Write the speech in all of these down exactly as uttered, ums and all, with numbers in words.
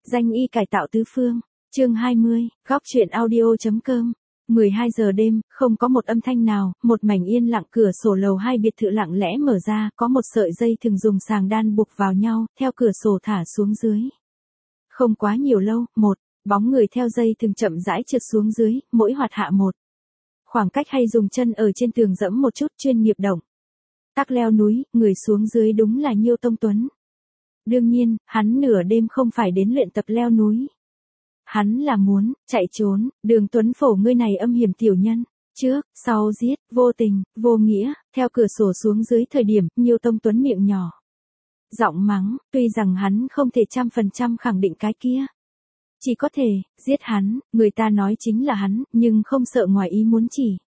Danh y cải tạo tứ phương, chương hai mươi, góc truyện audio.com. mười hai giờ đêm, không có một âm thanh nào, một mảnh yên lặng, cửa sổ lầu hai biệt thự lặng lẽ mở ra, có một sợi dây thường dùng sàng đan buộc vào nhau, theo cửa sổ thả xuống dưới. Không quá nhiều lâu, một bóng người theo dây thường chậm rãi trượt xuống dưới, mỗi hoạt hạ một khoảng cách hay dùng chân ở trên tường dẫm một chút, chuyên nghiệp động tác leo núi, người xuống dưới đúng là Nhiêu Tông Tuấn. Đương nhiên, hắn nửa đêm không phải đến luyện tập leo núi. Hắn là muốn chạy trốn. Đường Tuấn Phổ, ngươi này âm hiểm tiểu nhân, trước, sau giết, vô tình, vô nghĩa. Theo cửa sổ xuống dưới thời điểm, Nhiêu Tông Tuấn miệng nhỏ giọng mắng, tuy rằng hắn không thể trăm phần trăm khẳng định cái kia chỉ có thể giết hắn, người ta nói chính là hắn, nhưng không sợ ngoài ý muốn, chỉ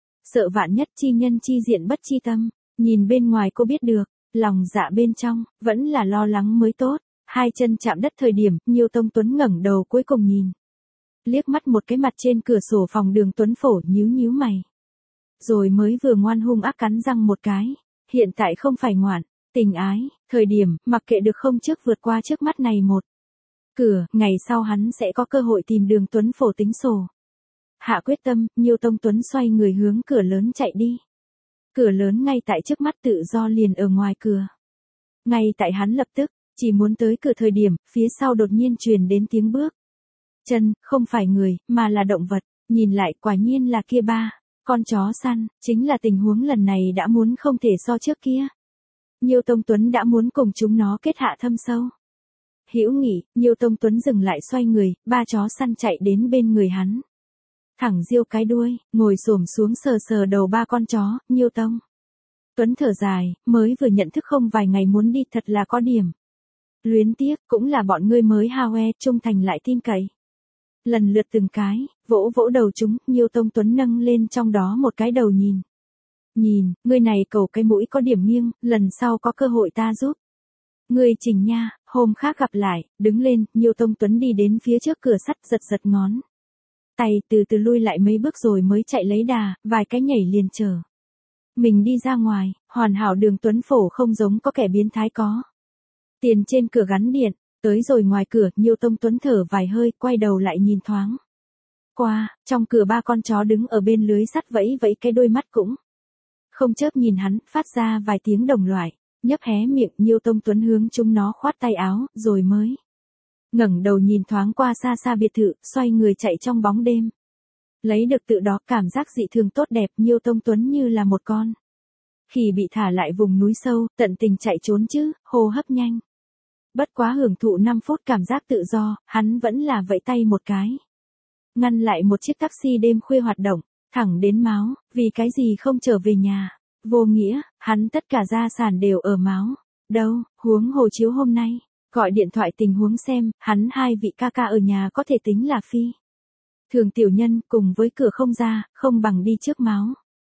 sợ vạn nhất, chi nhân chi diện bất chi tâm. Nhìn bên ngoài cô biết được, lòng dạ bên trong vẫn là lo lắng mới tốt. Hai chân chạm đất thời điểm, Nhiêu Tông Tuấn ngẩng đầu cuối cùng nhìn liếc mắt một cái mặt trên cửa sổ phòng Đường Tuấn Phổ, nhíu nhíu mày, rồi mới vừa ngoan hung ác cắn răng một cái. Hiện tại không phải ngoạn tình ái thời điểm, mặc kệ được không trước vượt qua trước mắt này một cửa, ngày sau hắn sẽ có cơ hội tìm Đường Tuấn Phổ tính sổ. Hạ quyết tâm, Nhiêu Tông Tuấn xoay người hướng cửa lớn chạy đi. Cửa lớn ngay tại trước mắt, tự do liền ở ngoài cửa. Ngay tại hắn lập tức chỉ muốn tới cửa thời điểm, phía sau đột nhiên truyền đến tiếng bước chân, không phải người, mà là động vật. Nhìn lại, quả nhiên là kia ba con chó săn. Chính là tình huống lần này đã muốn không thể so trước kia. Nhiêu Tông Tuấn đã muốn cùng chúng nó kết hạ thâm sâu hữu nghị. Nhiêu Tông Tuấn dừng lại, xoay người, ba chó săn chạy đến bên người hắn, thẳng giêu cái đuôi, ngồi xổm xuống sờ sờ đầu ba con chó. Nhiêu Tông Tuấn thở dài, mới vừa nhận thức không vài ngày muốn đi, thật là có điểm luyến tiếc, cũng là bọn ngươi mới hao e, trung thành lại tin cậy. Lần lượt từng cái vỗ vỗ đầu chúng, Nhiêu Tông Tuấn nâng lên trong đó một cái đầu nhìn nhìn, ngươi này cầu cái mũi có điểm nghiêng, lần sau có cơ hội ta giúp ngươi chỉnh nha. Hôm khác gặp lại. Đứng lên, Nhiêu Tông Tuấn đi đến phía trước cửa sắt, giật giật ngón tay, từ từ lui lại mấy bước rồi mới chạy lấy đà, vài cái nhảy liền chờ mình đi ra ngoài. Hoàn hảo. Đường Tuấn Phổ không giống có kẻ biến thái có tiền trên cửa gắn điện. Tới rồi ngoài cửa, Nhiêu Tông Tuấn thở vài hơi, quay đầu lại nhìn thoáng qua, trong cửa ba con chó đứng ở bên lưới sắt vẫy vẫy cái đôi mắt cũng không chớp nhìn hắn, phát ra vài tiếng đồng loại. Nhấp hé miệng, Nhiêu Tông Tuấn hướng chúng nó khoát tay áo, rồi mới ngẩng đầu nhìn thoáng qua xa xa biệt thự, xoay người chạy trong bóng đêm. Lấy được tự đó, cảm giác dị thường tốt đẹp. Nhiêu Tông Tuấn như là một con khỉ bị thả lại vùng núi sâu, tận tình chạy trốn chứ, hô hấp nhanh. Bất quá hưởng thụ năm phút cảm giác tự do, hắn vẫn là vẫy tay một cái, ngăn lại một chiếc taxi đêm khuya hoạt động, thẳng đến Máo. Vì cái gì không trở về nhà? Vô nghĩa, hắn tất cả gia sản đều ở Máo đâu, huống hồ chiếu hôm nay gọi điện thoại tình huống xem, hắn hai vị ca ca ở nhà có thể tính là phi thường tiểu nhân, cùng với cửa không ra, không bằng đi trước Máo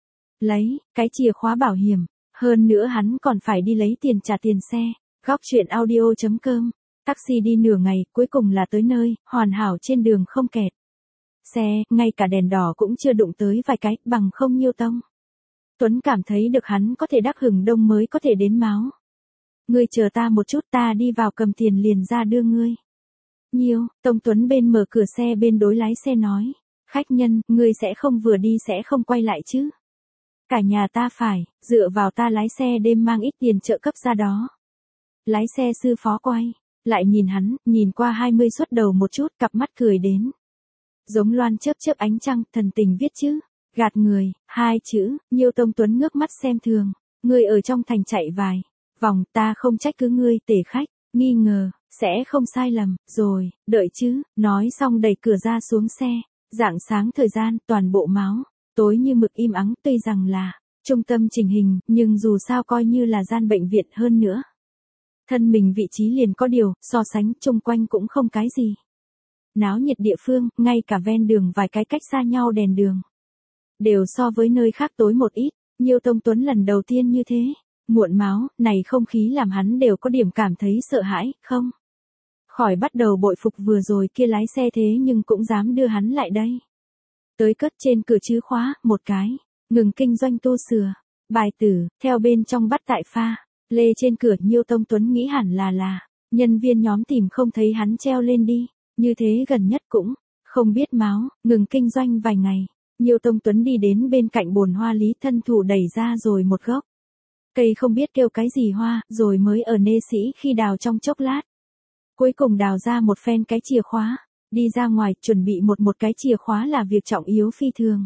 lấy cái chìa khóa bảo hiểm. Hơn nữa hắn còn phải đi lấy tiền trả tiền xe. Góc truyện audio.com. Taxi đi nửa ngày, cuối cùng là tới nơi, hoàn hảo, trên đường không kẹt xe, ngay cả đèn đỏ cũng chưa đụng tới vài cái, bằng không Nhiêu Tông Tuấn cảm thấy được hắn có thể đắc hừng đông mới có thể đến Máo. Ngươi chờ ta một chút, ta đi vào cầm tiền liền ra đưa ngươi. Nhiêu Tông Tuấn bên mở cửa xe bên đối lái xe nói, khách nhân, ngươi sẽ không vừa đi sẽ không quay lại chứ? Cả nhà ta phải dựa vào ta lái xe đêm mang ít tiền trợ cấp ra đó. Lái xe sư phó quay lại nhìn hắn, nhìn qua hai mươi xuất đầu một chút, cặp mắt cười đến giống loan chớp chớp ánh trăng, thần tình viết chữ gạt người, hai chữ. Nhiêu Tông Tuấn ngước mắt xem thường, ngươi ở trong thành chạy vài vòng, ta không trách cứ ngươi, tể khách nghi ngờ sẽ không sai lầm, rồi đợi chứ. Nói xong đẩy cửa ra xuống xe. Rạng sáng thời gian, toàn bộ Máo tối như mực im ắng, tuy rằng là trung tâm trình hình, nhưng dù sao coi như là gian bệnh viện, hơn nữa thân mình vị trí liền có điều, so sánh chung quanh cũng không cái gì náo nhiệt địa phương, ngay cả ven đường vài cái cách xa nhau đèn đường đều so với nơi khác tối một ít. Nhiêu Tông Tuấn lần đầu tiên như thế, muộn Máo, này không khí làm hắn đều có điểm cảm thấy sợ hãi, không khỏi bắt đầu bội phục vừa rồi kia lái xe thế nhưng cũng dám đưa hắn lại đây. Tới cất trên cửa chữ khóa, một cái ngừng kinh doanh tu sửa bài tử, theo bên trong bắt tại pha lê trên cửa. Nhiêu Tông Tuấn nghĩ hẳn là là Nhân viên nhóm tìm không thấy hắn treo lên đi, như thế gần nhất cũng không biết máu, ngừng kinh doanh vài ngày. Nhiêu Tông Tuấn đi đến bên cạnh bồn hoa Lý Thân Thủ đẩy ra rồi một gốc. Cây không biết kêu cái gì hoa, rồi mới ở nê sĩ khi đào trong chốc lát. Cuối cùng đào ra một phen cái chìa khóa, đi ra ngoài chuẩn bị một một cái chìa khóa là việc trọng yếu phi thường.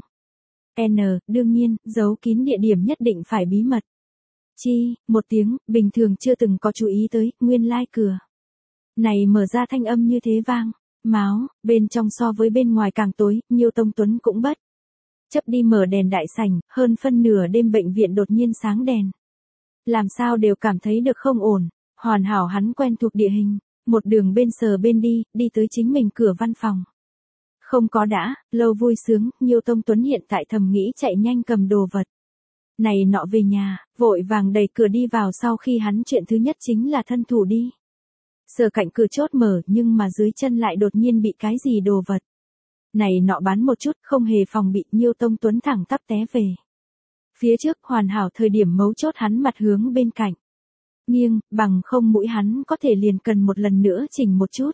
N, đương nhiên, giấu kín địa điểm nhất định phải bí mật. Chi, một tiếng, bình thường chưa từng có chú ý tới, nguyên lai cửa này mở ra thanh âm như thế vang. Máu, bên trong so với bên ngoài càng tối, Nhiêu Tông Tuấn cũng bất chấp đi mở đèn đại sảnh, hơn phân nửa đêm bệnh viện đột nhiên sáng đèn. Làm sao đều cảm thấy được không ổn, hoàn hảo hắn quen thuộc địa hình, một đường bên sờ bên đi, đi tới chính mình cửa văn phòng. Không có đã, lâu vui sướng, Nhiêu Tông Tuấn hiện tại thầm nghĩ chạy nhanh cầm đồ vật này nọ về nhà, vội vàng đẩy cửa đi vào sau khi hắn chuyện thứ nhất chính là thân thủ đi. Sờ cạnh cửa chốt mở nhưng mà dưới chân lại đột nhiên bị cái gì đồ vật này nọ bắn một chút, không hề phòng bị, Nhiêu Tông Tuấn thẳng tắp té về phía trước, hoàn hảo thời điểm mấu chốt hắn mặt hướng bên cạnh. Nghiêng, bằng không mũi hắn có thể liền cần một lần nữa chỉnh một chút.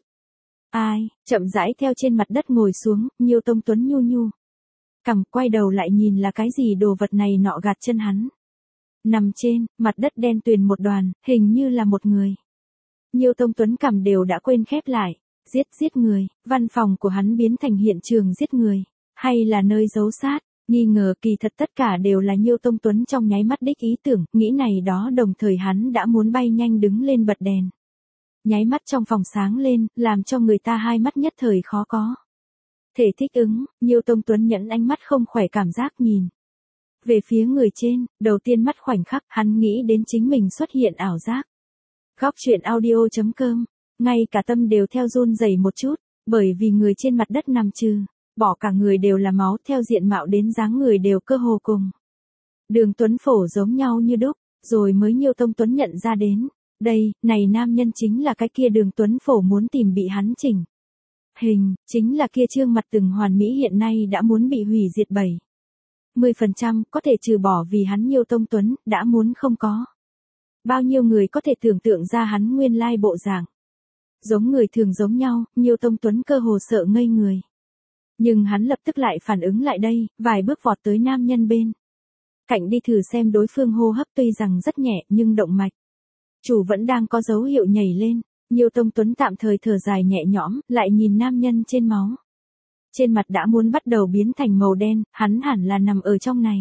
Ai, chậm rãi theo trên mặt đất ngồi xuống, Nhiêu Tông Tuấn nhu nhu. Cằm quay đầu lại nhìn là cái gì đồ vật này nọ gạt chân hắn. Nằm trên, mặt đất đen tuyền một đoàn, hình như là một người. Nhiêu Tông Tuấn cằm đều đã quên khép lại. Giết giết người, văn phòng của hắn biến thành hiện trường giết người, hay là nơi giấu sát, nghi ngờ kỳ thật tất cả đều là Nhiêu Tông Tuấn trong nháy mắt đích ý tưởng, nghĩ này đó đồng thời hắn đã muốn bay nhanh đứng lên bật đèn. Nháy mắt trong phòng sáng lên, làm cho người ta hai mắt nhất thời khó có thể thích ứng, Nhiêu Tông Tuấn nhẫn ánh mắt không khỏe cảm giác nhìn về phía người trên, đầu tiên mắt khoảnh khắc hắn nghĩ đến chính mình xuất hiện ảo giác. Góc truyện audio chấm com, ngay cả tâm đều theo run rẩy một chút, bởi vì người trên mặt đất nằm trừ, bỏ cả người đều là máu, theo diện mạo đến dáng người đều cơ hồ cùng Đường Tuấn Phổ giống nhau như đúc, rồi mới Nhiêu Tông Tuấn nhận ra đến, đây, này nam nhân chính là cái kia Đường Tuấn Phổ muốn tìm bị hắn chỉnh hình, chính là kia trương mặt từng hoàn mỹ hiện nay đã muốn bị hủy diệt bảy mươi phần trăm, có thể trừ bỏ vì hắn Nhiêu Tông Tuấn, đã muốn không có. Bao nhiêu người có thể tưởng tượng ra hắn nguyên lai bộ dạng. Giống người thường giống nhau, Nhiêu Tông Tuấn cơ hồ sợ ngây người. Nhưng hắn lập tức lại phản ứng lại đây, vài bước vọt tới nam nhân bên cạnh đi thử xem đối phương hô hấp, tuy rằng rất nhẹ nhưng động mạch chủ vẫn đang có dấu hiệu nhảy lên. Nhiêu Tông Tuấn tạm thời thở dài nhẹ nhõm, lại nhìn nam nhân trên máu. Trên mặt đã muốn bắt đầu biến thành màu đen, hắn hẳn là nằm ở trong này.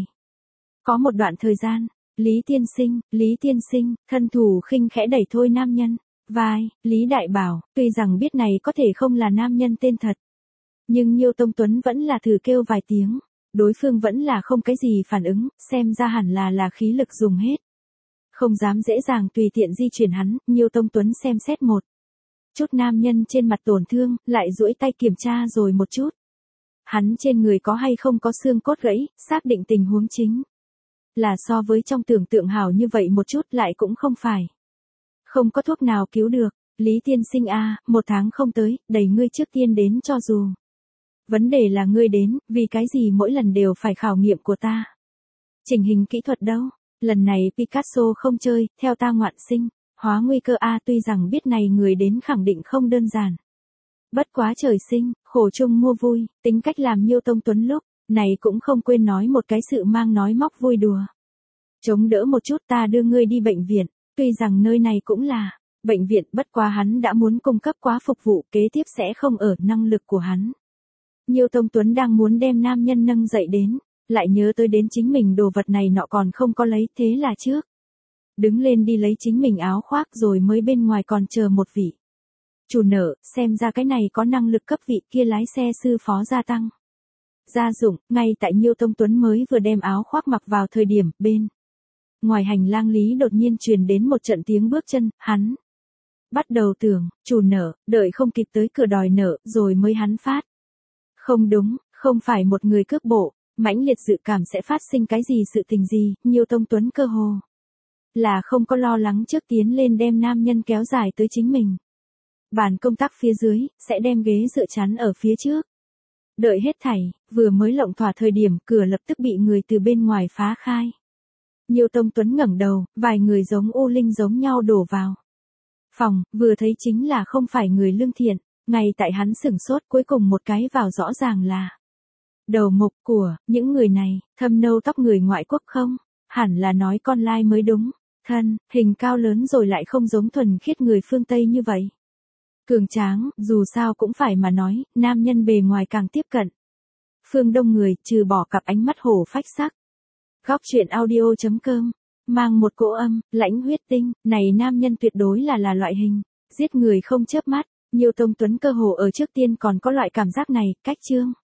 Có một đoạn thời gian, Lý tiên sinh, Lý tiên sinh, thân thủ khinh khẽ đẩy thôi nam nhân. Vai, Lý Đại Bảo, tuy rằng biết này có thể không là nam nhân tên thật. Nhưng Nhiêu Tông Tuấn vẫn là thử kêu vài tiếng, đối phương vẫn là không cái gì phản ứng, xem ra hẳn là là khí lực dùng hết. Không dám dễ dàng tùy tiện di chuyển hắn, Nhiêu Tông Tuấn xem xét một chút nam nhân trên mặt tổn thương, lại duỗi tay kiểm tra rồi một chút. Hắn trên người có hay không có xương cốt gãy, xác định tình huống chính là so với trong tưởng tượng hảo như vậy một chút, lại cũng không phải. Không có thuốc nào cứu được, Lý tiên sinh a, một tháng không tới, đẩy ngươi trước tiên đến cho dù. Vấn đề là ngươi đến, vì cái gì mỗi lần đều phải khảo nghiệm của ta. Chỉnh hình kỹ thuật đâu, lần này Picasso không chơi, theo ta ngoạn sinh, hóa nguy cơ a, tuy rằng biết này người đến khẳng định không đơn giản. Bất quá trời sinh, khổ chung mua vui, tính cách làm Nhiêu Tông Tuấn lúc này cũng không quên nói một cái sự mang nói móc vui đùa. Chống đỡ một chút, ta đưa ngươi đi bệnh viện. Tuy rằng nơi này cũng là bệnh viện, bất quá hắn đã muốn cung cấp quá phục vụ, kế tiếp sẽ không ở năng lực của hắn. Nhiêu Tông Tuấn đang muốn đem nam nhân nâng dậy đến, lại nhớ tới đến chính mình đồ vật này nọ còn không có lấy, thế là trước đứng lên đi lấy chính mình áo khoác, rồi mới bên ngoài còn chờ một vị chủ nợ, xem ra cái này có năng lực cấp vị kia lái xe sư phó gia tăng gia dụng. Ngay tại Nhiêu Tông Tuấn mới vừa đem áo khoác mặc vào thời điểm, bên ngoài hành lang Lý đột nhiên truyền đến một trận tiếng bước chân, hắn bắt đầu tưởng, chủ nợ, đợi không kịp tới cửa đòi nợ, rồi mới hắn phát. Không đúng, không phải một người cước bộ, mãnh liệt dự cảm sẽ phát sinh cái gì sự tình gì, Nhiêu Tông Tuấn cơ hồ là không có lo lắng trước tiến lên đem nam nhân kéo dài tới chính mình. Bàn công tác phía dưới, sẽ đem ghế dựa chắn ở phía trước. Đợi hết thảy, vừa mới lộng thỏa thời điểm, cửa lập tức bị người từ bên ngoài phá khai. Nhiêu Tông Tuấn ngẩng đầu, vài người giống u linh giống nhau đổ vào phòng, vừa thấy chính là không phải người lương thiện. Ngay tại hắn sửng sốt, cuối cùng một cái vào rõ ràng là đầu mục của những người này, thâm nâu tóc người ngoại quốc không? Hẳn là nói con lai mới đúng. Thân, hình cao lớn rồi lại không giống thuần khiết người phương Tây như vậy. Cường tráng, dù sao cũng phải mà nói, nam nhân bề ngoài càng tiếp cận. Phương Đông người, trừ bỏ cặp ánh mắt hổ phách sắc. Góc truyện audio.com, mang một cỗ âm, lãnh huyết tinh, này nam nhân tuyệt đối là là loại hình, giết người không chớp mắt, nhiều tông tuấn cơ hồ ở trước tiên còn có loại cảm giác này, cách chương.